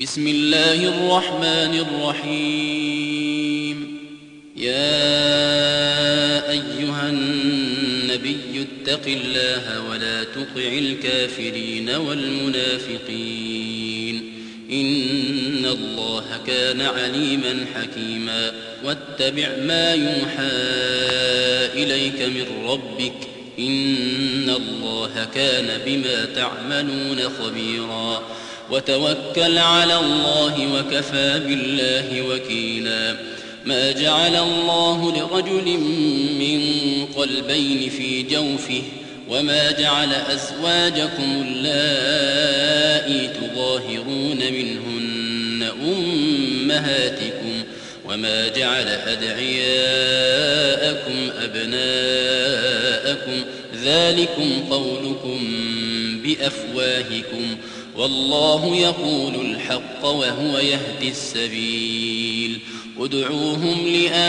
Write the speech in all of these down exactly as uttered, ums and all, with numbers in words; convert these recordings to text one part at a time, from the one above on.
بسم الله الرحمن الرحيم. يا أيها النبي اتق الله ولا تطع الكافرين والمنافقين إن الله كان عليما حكيما. واتبع ما يوحى إليك من ربك إن الله كان بما تعملون خبيرا. وتوكل على الله وكفى بالله وكيلا. ما جعل الله لرجل من قلبين في جوفه وما جعل أزواجكم اللائي تظاهرون منهن أمهاتكم وما جعل أدعياءكم أبناءكم ذلكم قولكم بأفواهكم والله يقول الحق وهو يهدي السبيل. ادعوهم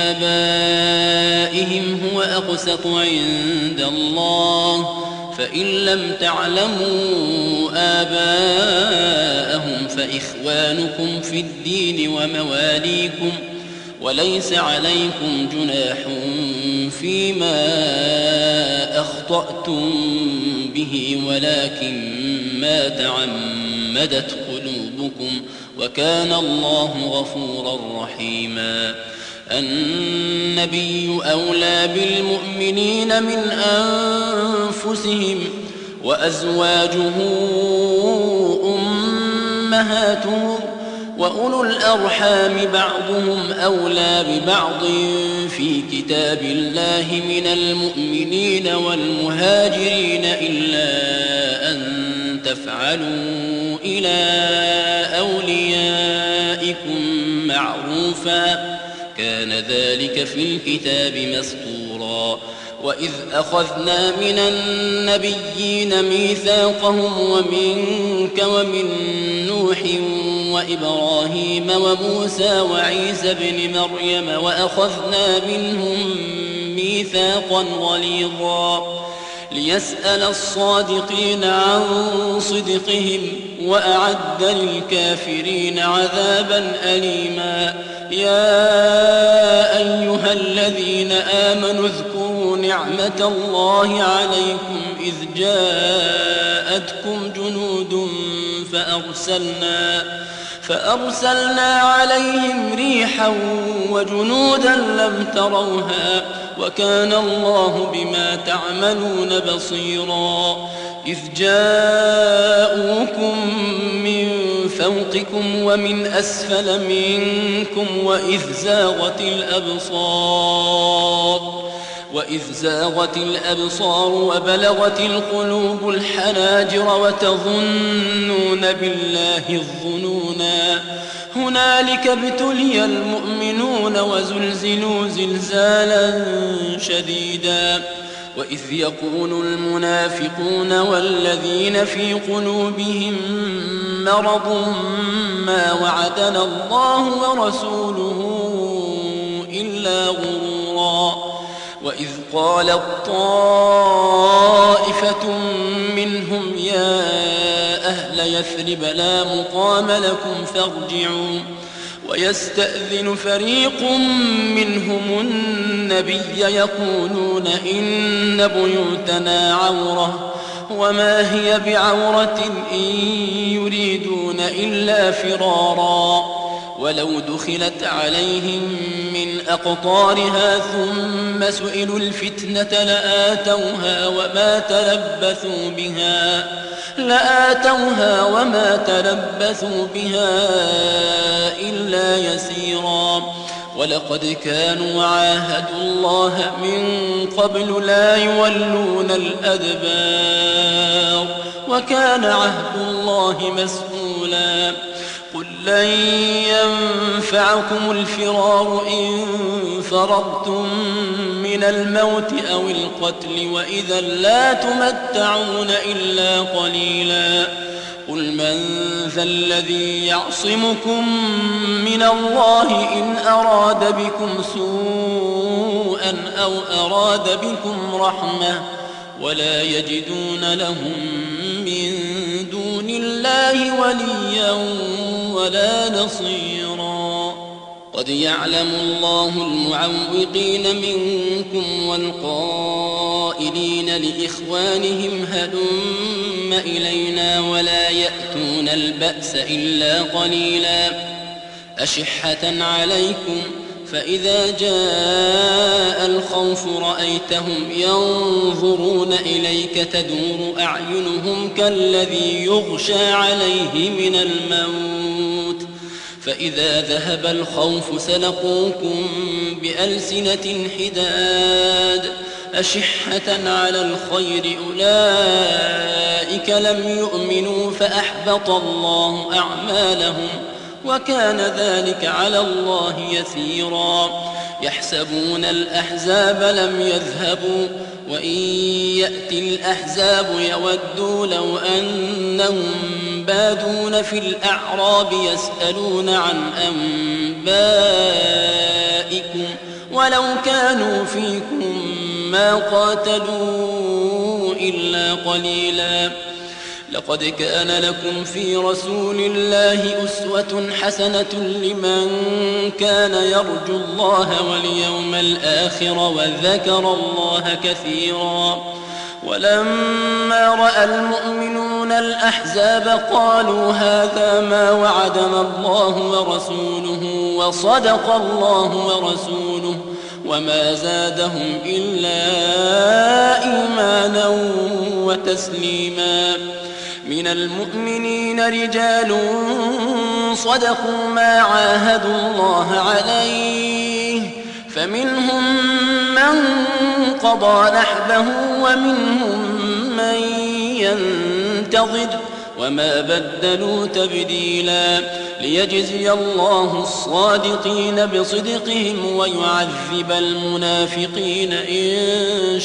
لآبائهم هو أقسط عند الله فإن لم تعلموا آباءهم فإخوانكم في الدين ومواليكم وليس عليكم جناح فيما أخطأتم به ولكن ما تعمدت قلوبكم وكان الله غفورا رحيما. النبي أولى بالمؤمنين من أنفسهم وأزواجه أمهاتهم وأولو الأرحام بعضهم أولى ببعض في كتاب الله من المؤمنين والمهاجرين إلا أن تفعلوا إلى أوليائكم معروفا كان ذلك في الكتاب مسطورا. وإذ أخذنا من النبيين ميثاقهم ومنك ومن نوح وإبراهيم وموسى وعيسى بن مريم وأخذنا منهم ميثاقا غليظا ليسأل الصادقين عن صدقهم وأعد للكافرين عذابا أليما. يا أيها الذين آمنوا اذكروا نعمة الله عليكم إذ جاءتكم جنود فأرسلنا فأرسلنا عليهم ريحا وجنودا لم تروها وكان الله بما تعملون بصيرا. إذ جاءوكم من فوقكم ومن أسفل منكم وإذ زاغت الأبصار وإذ زاغت الأبصار وبلغت القلوب الحناجر وتظنون بالله الظنونا. هنالك ابتلي المؤمنون وزلزلوا زلزالا شديدا. وإذ يقول المنافقون والذين في قلوبهم مرض ما وعدنا الله ورسوله إلا غرورا. وإذ قالت طائفة منهم يا أهل يثرب لا مقام لكم فارجعوا ويستأذن فريق منهم النبي يقولون إن بيوتنا عورة وما هي بعورة إن يريدون إلا فرارا. ولو دخلت عليهم من أقطارها ثم سئلوا الفتنة لآتوها وما تلبثوا بها لآتوها وما تلبثوا بها إلا يسيرا. ولقد كانوا عاهدوا الله من قبل لا يولون الأدبار وكان عهد الله مسؤولا. قل لن ينفعكم الفرار إن فررتم من الموت أو القتل وإذا لا تمتعون إلا قليلا. قل من ذا الذي يعصمكم من الله إن أراد بكم سوءا أو أراد بكم رحمة ولا يجدون لهم من دون الله وليا ولا نصيرا. قد يعلم الله المعوقين منكم والقائلين لإخوانهم هلم إلينا ولا يأتون البأس إلا قليلا أشحة عليكم فإذا جاء الخوف رأيتهم ينظرون إليك تدور أعينهم كالذي يغشى عليه من الموت فإذا ذهب الخوف سلقوكم بألسنة حداد أشحة على الخير أولئك لم يؤمنوا فأحبط الله أعمالهم وكان ذلك على الله يسيرا. يحسبون الأحزاب لم يذهبوا وإن يأتي الأحزاب يودوا لو أنهم بادون في الأعراب يسألون عن أنبائكم ولو كانوا فيكم ما قاتلوا إلا قليلا. لقد كان لكم في رسول الله أسوة حسنة لمن كان يرجو الله واليوم الآخر وذكر الله كثيرا. ولما رأى المؤمنون الأحزاب قالوا هذا ما وعدنا الله ورسوله وصدق الله ورسوله وما زادهم إلا إيمانا وتسليما. من المؤمنين رجال صدقوا ما عاهدوا الله عليه فمنهم من قضى نحبه ومنهم من ينتظر وما بدلوا تبديلا ليجزي الله الصادقين بصدقهم ويعذب المنافقين إن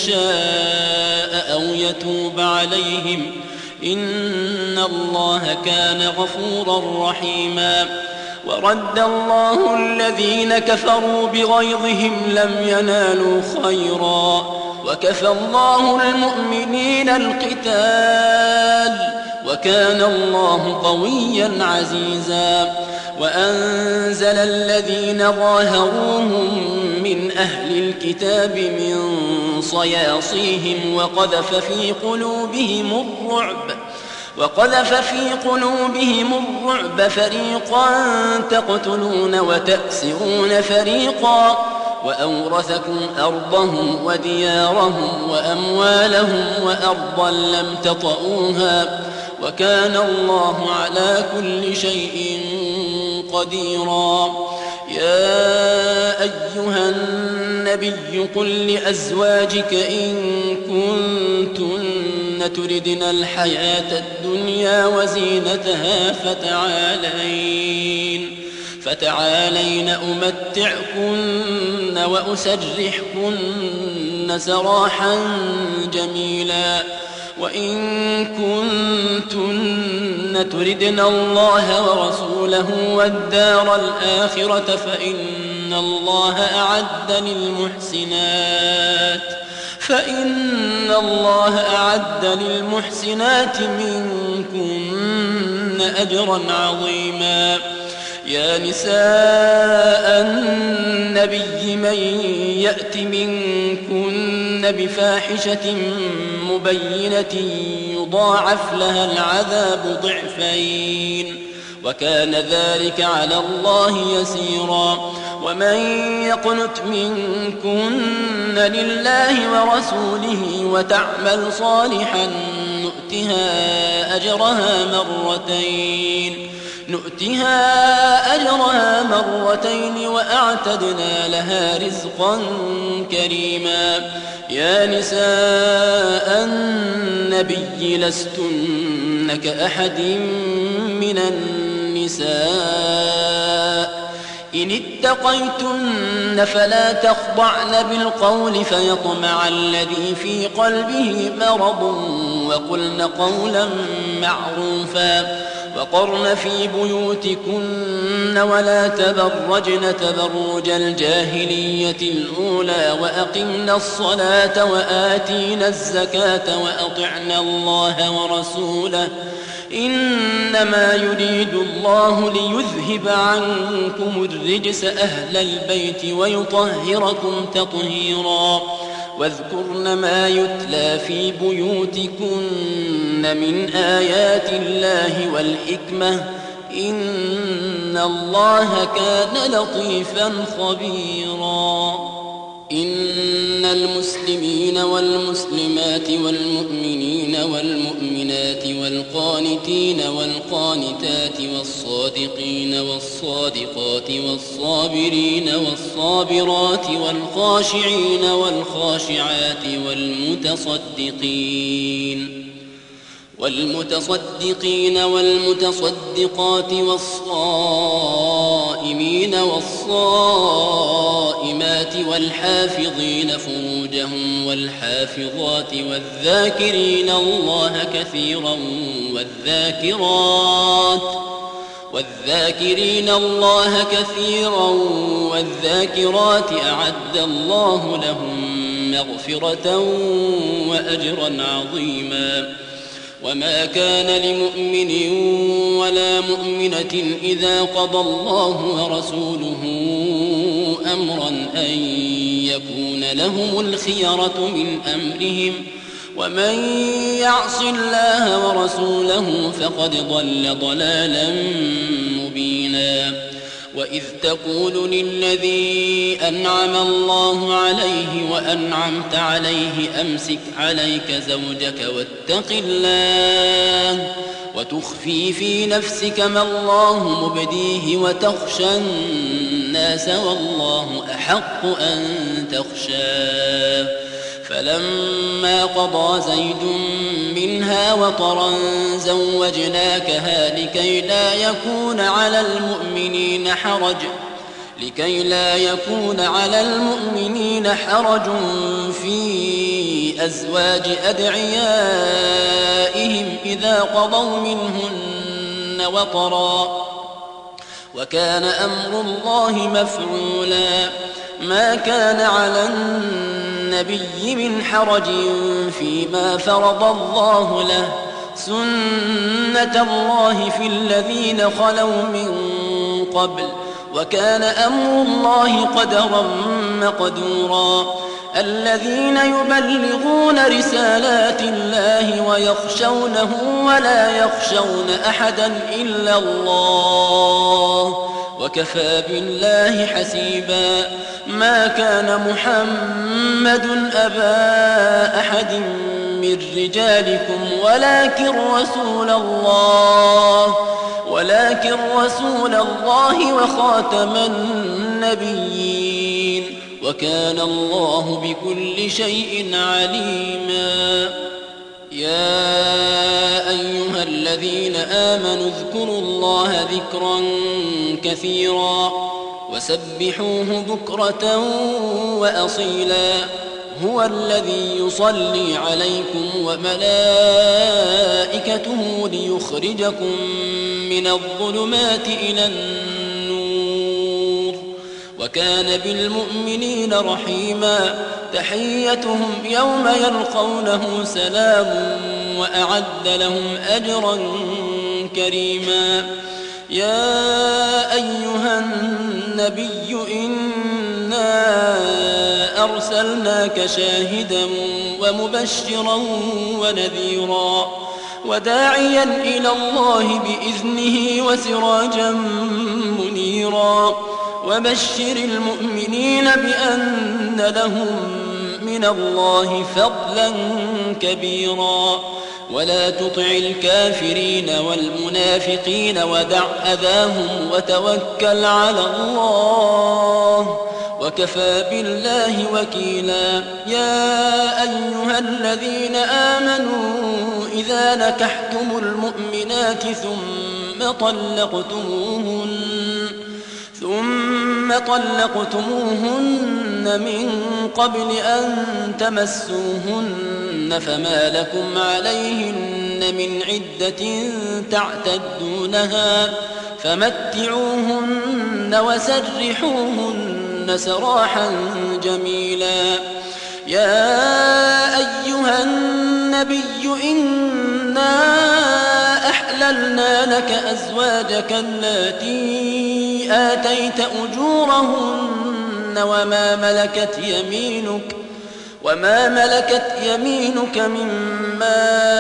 شاء أو يتوب عليهم إن الله كان غفورا رحيما. ورد الله الذين كفروا بغيظهم لم ينالوا خيرا وكفى الله المؤمنين القتال وكان الله قويا عزيزا. وأنزل الذين ظاهروهم من أهل الكتاب من صياصيهم وقذف في قلوبهم الرعب وقذف في قلوبهم الرعب فريقا تقتلون وتأسرون فريقا وأورثكم أرضهم وديارهم وأموالهم وأرضا لم تطئوها وكان الله على كل شيء قديرا. يا أيها النبي قل لأزواجك إن كنتن تردن الحياة الدنيا وزينتها فتعالين فتعالين أمتعكن وأسرحكن سراحا جميلا. وإن كنتن تردن الله ورسوله والدار الآخرة فإن الله أعد للمحسنات فإن الله أعد للمحسنات منكن أجرا عظيما. يا نساء النبي من يأت منكن بفاحشة مبينة يضاعف لها العذاب ضعفين وكان ذلك على الله يسيرا. ومن يقنت منكن لله ورسوله وتعمل صالحا نؤتها أجرها مرتين نؤتها أجرها مرتين وأعتدنا لها رزقا كريما. يا نساء النبي لستن كأحد من النساء إن اتقيتن فلا تخضعن بالقول فيطمع الذي في قلبه مرض وقلن قولا معروفا وقرن في بيوتكن ولا تبرجن تبرج الجاهلية الأولى وأقمن الصلاة وآتينا الزكاة وأطعن الله ورسوله إنما يريد الله ليذهب عنكم الرجس أهل البيت ويطهركم تطهيرا واذكرن ما يتلى في بيوتكن من آيات الله والحكمة إن الله كان لطيفا خبيرا إن المسلمين والمسلمات والمؤمنين والمؤمنات والقانتين والقانتات والصادقين والصادقات والصابرين والصابرات والخاشعين والخاشعات والمتصدقين والمتصدقين والمتصدقات والصائمين والصائمات والحافظين فروجهم والحافظات والذاكرين الله كثيرا والذاكرات والذاكرين الله كثيرا والذاكرات أعد الله لهم مغفرة وأجرا عظيما وما كان لمؤمن ولا مؤمنة إذا قضى الله ورسوله أمرا أن يكون لهم الخيرة من أمرهم ومن يعص الله ورسوله فقد ضل ضلالا مبينا وإذ تقول للذي أنعم الله عليه وأنعمت عليه أمسك عليك زوجك واتق الله وتخفي في نفسك ما الله مبديه وتخشى الناس والله أحق أن تخشاه فلما قضى زيد منها وطرا زوجناكها لكي لا يكون على المؤمنين حرج لكي لا يكون على المؤمنين حرج في أزواج أدعيائهم إذا قضوا منهن وطرا وكان أمر الله مفعولا ما كان على النبي من حرج فيما فرض الله له سنة الله في الذين خلوا من قبل وكان أمر الله قدرا مقدورا الذين يبلغون رسالات الله ويخشونه ولا يخشون أحدا إلا الله وكفى بالله حسيبا ما كان محمد أبا أحد من رجالكم ولكن رسول الله ولكن رسول الله وخاتم النبيين وكان الله بكل شيء عليما يا أيها الذين آمنوا اذكروا الله ذكرا كثيرا وسبحوه بكرة وأصيلا هو الذي يصلي عليكم وملائكته ليخرجكم من الظلمات إلى النور وكان بالمؤمنين رحيما تحيتهم يوم يلقونه سلام وأعد لهم أجرا كريما يا أيها النبي إنا أرسلناك شاهدا ومبشرا ونذيرا وداعيا إلى الله بإذنه وسراجا منيرا وبشر المؤمنين بأن لهم من الله فضلا كبيرا ولا تطع الكافرين والمنافقين ودع أذاهم وتوكل على الله وكفى بالله وكيلا يا أيها الذين آمنوا إذا نكحتم المؤمنات ثم طلقتموهن ثم طلقتموهن من قبل أن تمسوهن فما لكم عليهن من عدة تعتدونها فمتعوهن وسرحوهن سراحا جميلا يا أيها النبي إنا أحلى أحللنا لك أزواجك اللاتي آتيت أجورهن وما ملكت يمينك وما ملكت يمينك مما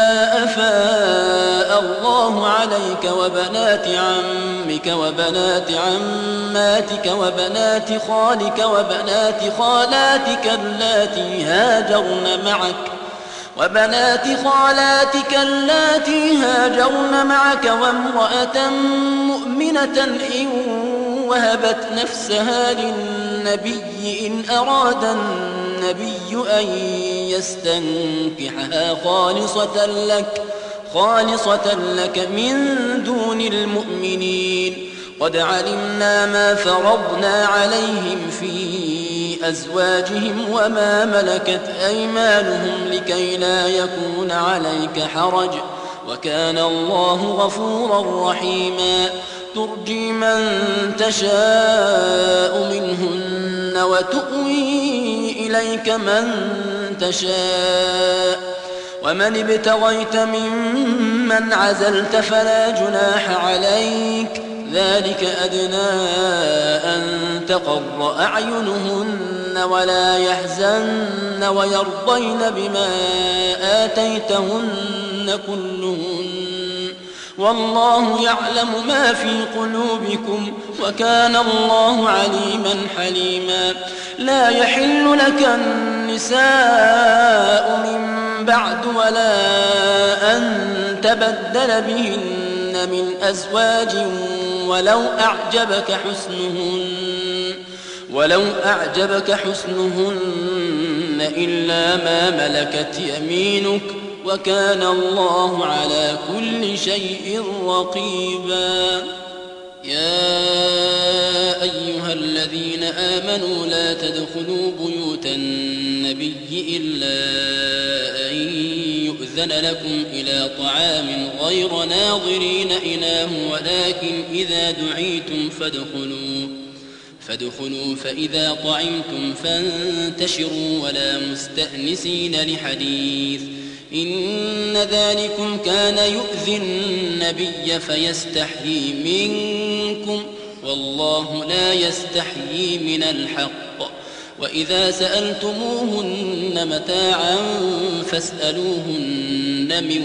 أفاء الله عليك وبنات عمك وبنات عماتك وبنات خالك وبنات خالاتك اللاتي هاجرن معك وبنات خالاتك اللاتي هاجرن معك وامرأة مؤمنة إن وهبت نفسها للنبي إن أراد النبي أن يستنكحها خالصة لك خالصة لك من دون المؤمنين قد علمنا ما فرضنا عليهم في أزواجهم وما ملكت أيمانهم لكي لا يكون عليك حرج وكان الله غفورا رحيما ترجي من تشاء منهن وتؤوي إليك من تشاء ومن ابتغيت ممن عزلت فلا جناح عليك ذلك أدنى أن تقر أعينهن ولا يحزن ويرضين بما آتيتهن كلهن والله يعلم ما في قلوبكم وكان الله عليما حليما لا يحل لك النساء من بعد ولا أن تبدل بهن من أزواج ولو أعجبك حسنهن ولو أعجبك حسنهن إلا ما ملكت يمينك وكان الله على كل شيء رقيبا يا أيها الذين آمنوا لا تدخلوا بيوت النبي إلا أن يؤذن لكم إلى طعام غير ناظرين إناه ولكن إذا دعيتم فادخلوا فادخلوا فإذا طعمتم فانتشروا ولا مستأنسين لحديث إن ذلكم كان يؤذي النبي فيستحيي منكم والله لا يستحيي من الحق وإذا سألتموهن متاعا فاسألوهن من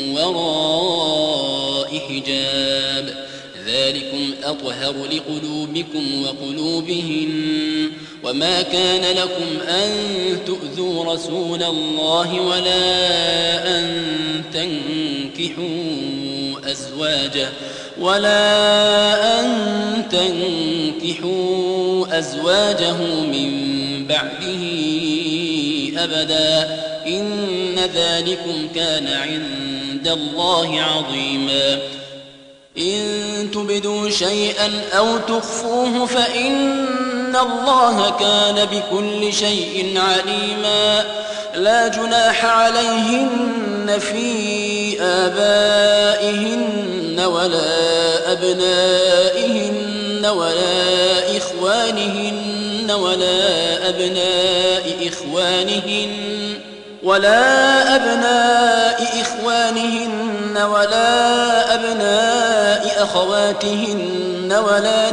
وراء حجاب ذلكم أطهر لقلوبكم وقلوبهن وما كان لكم أن تؤذوا رسول الله ولا أن تنكحوا أزواجه ولا أن تنكحوا أزواجه من بعده أبدا إن ذلكم كان عند الله عظيما إن تبدوا شيئا أو تخفوه فإن الله كان بكل شيء عليما لا جناح عليهن في آبائهن ولا أبنائهن ولا إخوانهن ولا أبناء إخوانهن ولا أبناء إخوانهن ولا أبناء أخواتهن ولا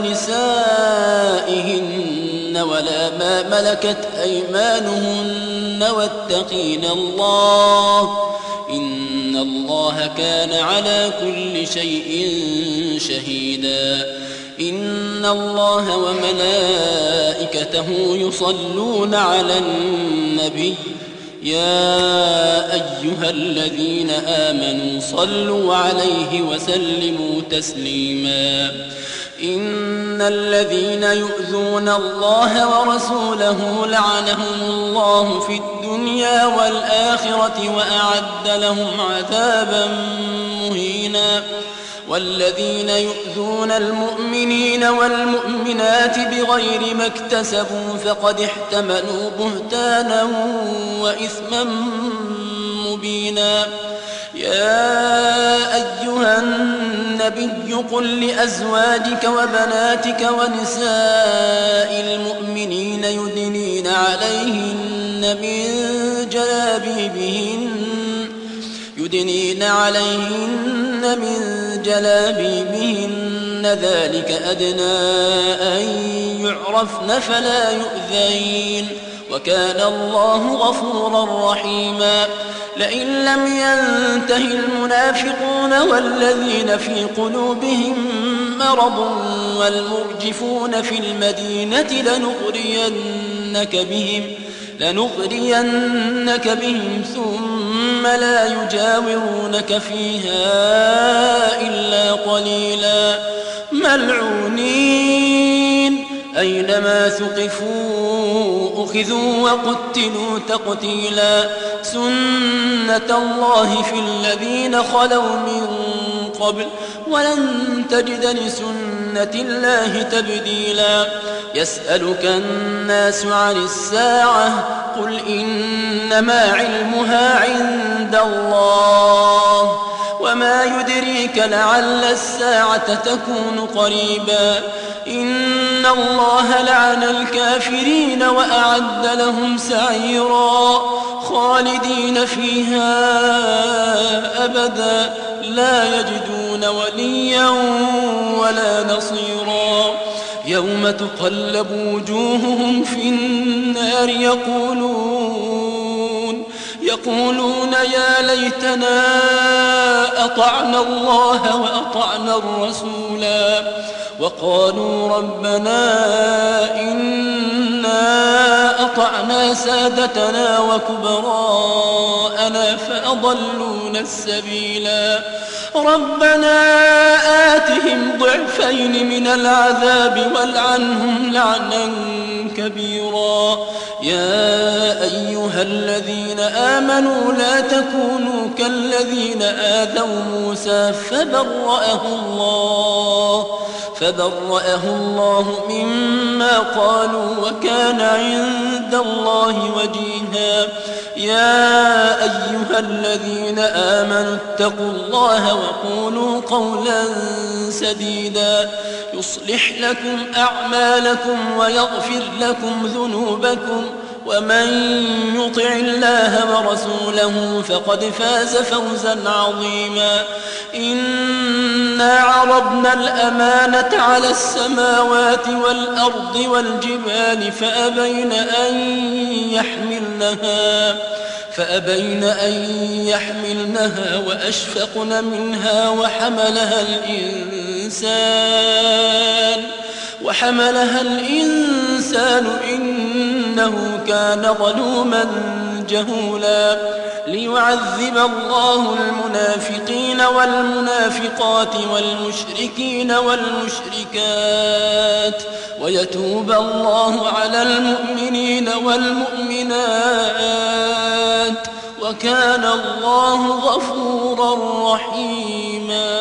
نسائهن ولا ما ملكت أيمانهن واتقين الله إن الله كان على كل شيء شهيدا إن الله وملائكته يصلون على النبي يا أيها الذين آمنوا صلوا عليه وسلموا تسليما إن الذين يؤذون الله ورسوله لعنهم الله في الدنيا والآخرة وأعد لهم عذابا مهينا والذين يؤذون المؤمنين والمؤمنات بغير ما اكتسبوا فقد احتملوا بهتانا وإثما مبينا يا أيها النبي قل لأزواجك وبناتك ونساء المؤمنين يدنين عليهن من جلابيبهن يدنين عليهن من جلابيبهن ذلك أدنى أن يعرفن فلا يؤذين وكان الله غفورا رحيما. لئن لم ينته المنافقون والذين في قلوبهم مرض والمرجفون في المدينة لنغرينك بهم لنغرينك بهم ثم لا يجاورونك فيها إلا قليلا ملعونين أينما ثقفوا أخذوا وقتلوا تقتيلا سنة الله في الذين خلوا من قبل ولن تجد لسنة الله تبديلا. يسألك الناس عن الساعة قل إنما علمها عند الله وما يدريك لعل الساعة تكون قريبا. إن الله لعن الكافرين وأعد لهم سعيرا خالدين فيها أبدا لا يجدون وليا ولا نصيرا. يوم تقلب وجوههم في النار يقولون يقولون يا ليتنا أطعنا الله وأطعنا الرسولا وقالوا ربنا إنا أطعنا سادتنا وكبراءنا فأضلونا السبيلا. ربنا آتهم ضعفين من العذاب والعنهم لعنا كبيرا. يا أيها الذين آمنوا لا تكونوا كالذين آذوا موسى فبرأه الله فبرأه الله مما قالوا وكان عند الله وجيها. يا أيها الذين آمنوا اتقوا الله وقولوا قولا سديدا يصلح لكم أعمالكم ويغفر لكم ذنوبكم ومن يطع الله ورسوله فقد فاز فوزا عظيما. إنا عرضنا الأمانة على السماوات والأرض والجبال فأبين أن يحملنها فأبين أن يحملنها وأشفقن منها وحملها الإنسان وحملها الإنسان إنه كان ظلوما جهولا. ليعذب الله المنافقين والمنافقات والمشركين والمشركات ويتوب الله على المؤمنين والمؤمنات وكان الله غفورا رحيما.